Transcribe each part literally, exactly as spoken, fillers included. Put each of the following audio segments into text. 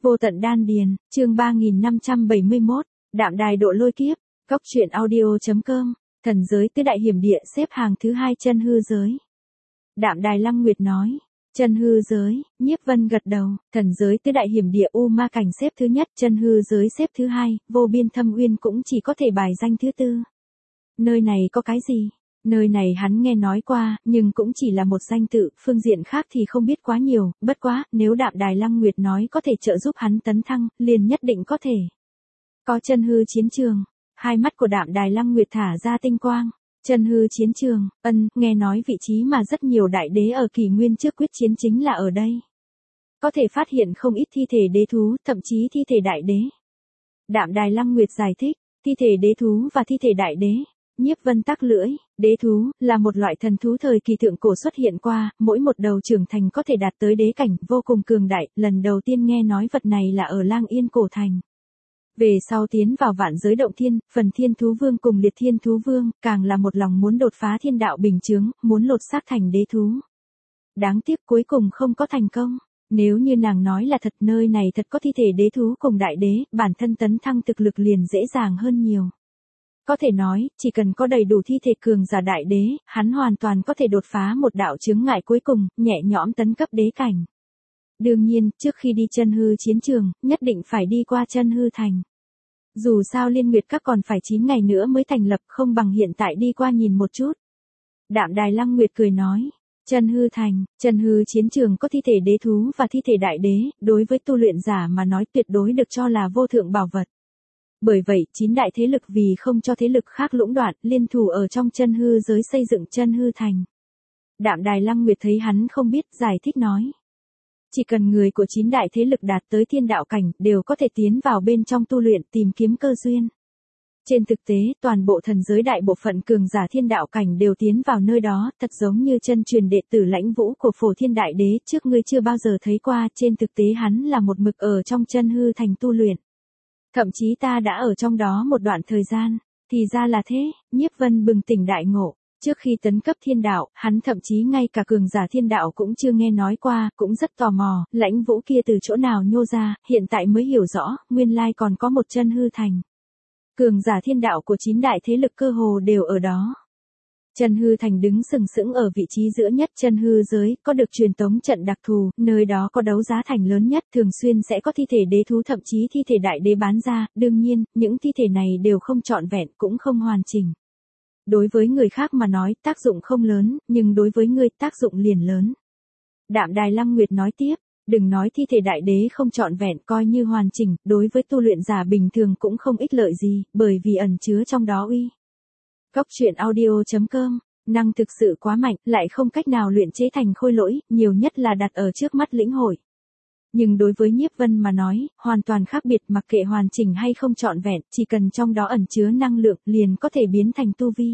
Vô tận đan điền, chương ba nghìn năm trăm bảy mươi mốt, đạm đài độ lôi kiếp, cốc truyện audio.com, thần giới tứ đại hiểm địa xếp hàng thứ hai chân hư giới. Đạm đài Lăng Nguyệt nói, chân hư giới, Nhiếp Vân gật đầu, thần giới tứ đại hiểm địa U Ma Cảnh xếp thứ nhất, chân hư giới xếp thứ hai, vô biên thâm uyên cũng chỉ có thể bài danh thứ tư. Nơi này có cái gì? Nơi này hắn nghe nói qua, nhưng cũng chỉ là một danh tự, phương diện khác thì không biết quá nhiều, bất quá, nếu đạm đài Lăng Nguyệt nói có thể trợ giúp hắn tấn thăng, liền nhất định có thể. Có chân hư chiến trường, hai mắt của đạm đài Lăng Nguyệt thả ra tinh quang. Chân hư chiến trường, ân, nghe nói vị trí mà rất nhiều đại đế ở kỷ nguyên trước quyết chiến chính là ở đây. Có thể phát hiện không ít thi thể đế thú, thậm chí thi thể đại đế. Đạm đài Lăng Nguyệt giải thích, thi thể đế thú và thi thể đại đế. Nhiếp Vân tắc lưỡi, đế thú, là một loại thần thú thời kỳ thượng cổ xuất hiện qua, mỗi một đầu trưởng thành có thể đạt tới đế cảnh, vô cùng cường đại, lần đầu tiên nghe nói vật này là ở Lang Yên cổ thành. Về sau tiến vào vạn giới động thiên, phần thiên thú vương cùng liệt thiên thú vương, càng là một lòng muốn đột phá thiên đạo bình chướng, muốn lột xác thành đế thú. Đáng tiếc cuối cùng không có thành công. Nếu như nàng nói là thật, nơi này thật có thi thể đế thú cùng đại đế, bản thân tấn thăng thực lực liền dễ dàng hơn nhiều. Có thể nói, chỉ cần có đầy đủ thi thể cường giả đại đế, hắn hoàn toàn có thể đột phá một đạo chướng ngại cuối cùng, nhẹ nhõm tấn cấp đế cảnh. Đương nhiên, trước khi đi chân hư chiến trường, nhất định phải đi qua chân hư thành. Dù sao Liên Nguyệt Các còn phải chín ngày nữa mới thành lập, không bằng hiện tại đi qua nhìn một chút. Đạm đài Lăng Nguyệt cười nói, chân hư thành, chân hư chiến trường có thi thể đế thú và thi thể đại đế, đối với tu luyện giả mà nói tuyệt đối được cho là vô thượng bảo vật. Bởi vậy, chín đại thế lực vì không cho thế lực khác lũng đoạn, liên thủ ở trong chân hư giới xây dựng chân hư thành. Đạm đài Lăng Nguyệt thấy hắn không biết, giải thích nói. Chỉ cần người của chín đại thế lực đạt tới thiên đạo cảnh, đều có thể tiến vào bên trong tu luyện tìm kiếm cơ duyên. Trên thực tế, toàn bộ thần giới đại bộ phận cường giả thiên đạo cảnh đều tiến vào nơi đó, thật giống như chân truyền đệ tử Lãnh Vũ của Phổ Thiên Đại Đế, trước ngươi chưa bao giờ thấy qua, trên thực tế hắn là một mực ở trong chân hư thành tu luyện. Thậm chí ta đã ở trong đó một đoạn thời gian, thì ra là thế, Nhiếp Vân bừng tỉnh đại ngộ. Trước khi tấn cấp thiên đạo, hắn thậm chí ngay cả cường giả thiên đạo cũng chưa nghe nói qua, cũng rất tò mò, Lãnh Vũ kia từ chỗ nào nhô ra, hiện tại mới hiểu rõ, nguyên lai còn có một chân hư thành. Cường giả thiên đạo của chín đại thế lực cơ hồ đều ở đó. Chân hư thành đứng sừng sững ở vị trí giữa nhất chân hư giới, có được truyền tống trận đặc thù, nơi đó có đấu giá thành lớn nhất, thường xuyên sẽ có thi thể đế thú thậm chí thi thể đại đế bán ra, đương nhiên, những thi thể này đều không trọn vẹn, cũng không hoàn chỉnh. Đối với người khác mà nói, tác dụng không lớn, nhưng đối với ngươi, tác dụng liền lớn. Đạm đài Lăng Nguyệt nói tiếp, đừng nói thi thể đại đế không trọn vẹn, coi như hoàn chỉnh, đối với tu luyện giả bình thường cũng không ích lợi gì, bởi vì ẩn chứa trong đó uy. Cốc truyện audio.com, năng thực sự quá mạnh, lại không cách nào luyện chế thành khôi lỗi, nhiều nhất là đặt ở trước mắt lĩnh hội. Nhưng đối với Nhiếp Vân mà nói, hoàn toàn khác biệt, mặc kệ hoàn chỉnh hay không trọn vẹn, chỉ cần trong đó ẩn chứa năng lượng, liền có thể biến thành tu vi.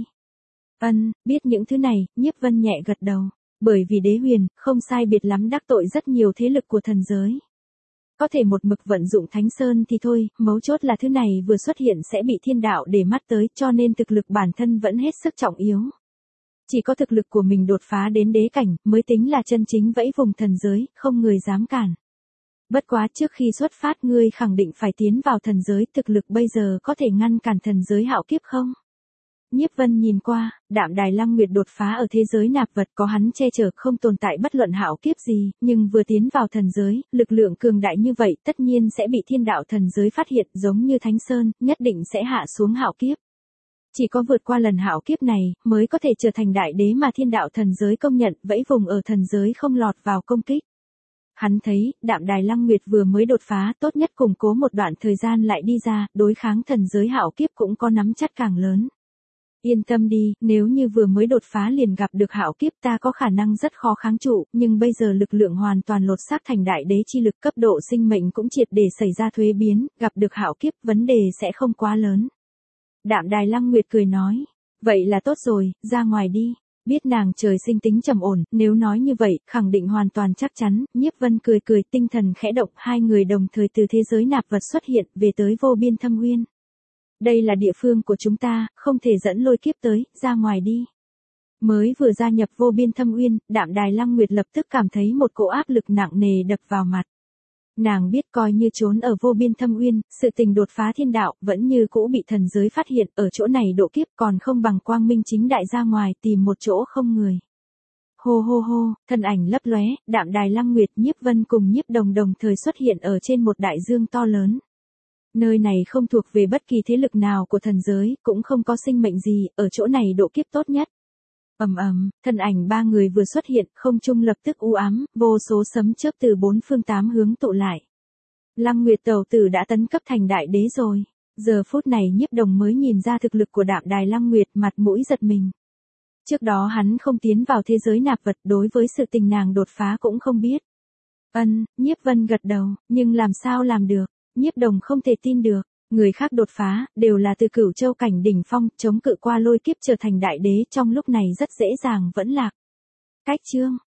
Ân, biết những thứ này, Nhiếp Vân nhẹ gật đầu, bởi vì đế huyền, không sai biệt lắm đắc tội rất nhiều thế lực của thần giới. Có thể một mực vận dụng Thánh Sơn thì thôi, mấu chốt là thứ này vừa xuất hiện sẽ bị thiên đạo để mắt tới, cho nên thực lực bản thân vẫn hết sức trọng yếu. Chỉ có thực lực của mình đột phá đến đế cảnh, mới tính là chân chính vẫy vùng thần giới, không người dám cản. Bất quá trước khi xuất phát ngươi khẳng định phải tiến vào thần giới, thực lực bây giờ có thể ngăn cản thần giới hạo kiếp không? Nhiếp Vân nhìn qua, đạm đài Lăng Nguyệt đột phá ở thế giới nạp vật có hắn che chở không tồn tại bất luận hạo kiếp gì, nhưng vừa tiến vào thần giới, lực lượng cường đại như vậy tất nhiên sẽ bị thiên đạo thần giới phát hiện, giống như Thánh Sơn, nhất định sẽ hạ xuống hạo kiếp. Chỉ có vượt qua lần hạo kiếp này, mới có thể trở thành đại đế mà thiên đạo thần giới công nhận, vẫy vùng ở thần giới không lọt vào công kích. Hắn thấy, đạm đài Lăng Nguyệt vừa mới đột phá, tốt nhất củng cố một đoạn thời gian lại đi ra, đối kháng thần giới hạo kiếp cũng có nắm chắc càng lớn. Yên tâm đi, nếu như vừa mới đột phá liền gặp được hạo kiếp ta có khả năng rất khó kháng trụ, nhưng bây giờ lực lượng hoàn toàn lột xác thành đại đế chi lực, cấp độ sinh mệnh cũng triệt để xảy ra thuế biến, gặp được hạo kiếp vấn đề sẽ không quá lớn. Đạm đài Lăng Nguyệt cười nói, vậy là tốt rồi, ra ngoài đi. Biết nàng trời sinh tính trầm ổn, nếu nói như vậy, khẳng định hoàn toàn chắc chắn, Nhiếp Vân cười cười, tinh thần khẽ động, hai người đồng thời từ thế giới nạp vật xuất hiện, về tới vô biên thâm uyên. Đây là địa phương của chúng ta, không thể dẫn lôi kiếp tới, ra ngoài đi. Mới vừa gia nhập vô biên thâm uyên, đạm đài Lăng Nguyệt lập tức cảm thấy một cỗ áp lực nặng nề đập vào mặt. Nàng biết coi như trốn ở vô biên thâm uyên, sự tình đột phá thiên đạo vẫn như cũ bị thần giới phát hiện, ở chỗ này độ kiếp còn không bằng quang minh chính đại ra ngoài tìm một chỗ không người. Hô hô hô, thân ảnh lấp lóe, Đạm Đài Lăng Nguyệt, Nhiếp Vân cùng Nhiếp Đồng đồng thời xuất hiện ở trên một đại dương to lớn. Nơi này không thuộc về bất kỳ thế lực nào của thần giới, cũng không có sinh mệnh gì, ở chỗ này độ kiếp tốt nhất. Ầm ầm, thân ảnh ba người vừa xuất hiện, không trung lập tức u ám, vô số sấm chớp từ bốn phương tám hướng tụ lại. Lăng Nguyệt tẩu tử đã tấn cấp thành đại đế rồi. Giờ phút này Nhiếp Đồng mới nhìn ra thực lực của Đạm Đài Lăng Nguyệt, mặt mũi giật mình. Trước đó hắn không tiến vào thế giới nạp vật, đối với sự tình nàng đột phá cũng không biết. Ân, Nhiếp Vân gật đầu, nhưng làm sao làm được? Nhiếp Đồng không thể tin được, người khác đột phá, đều là từ Cửu Châu cảnh đỉnh phong, chống cự qua lôi kiếp trở thành đại đế, trong lúc này rất dễ dàng vẫn lạc. Cách chương,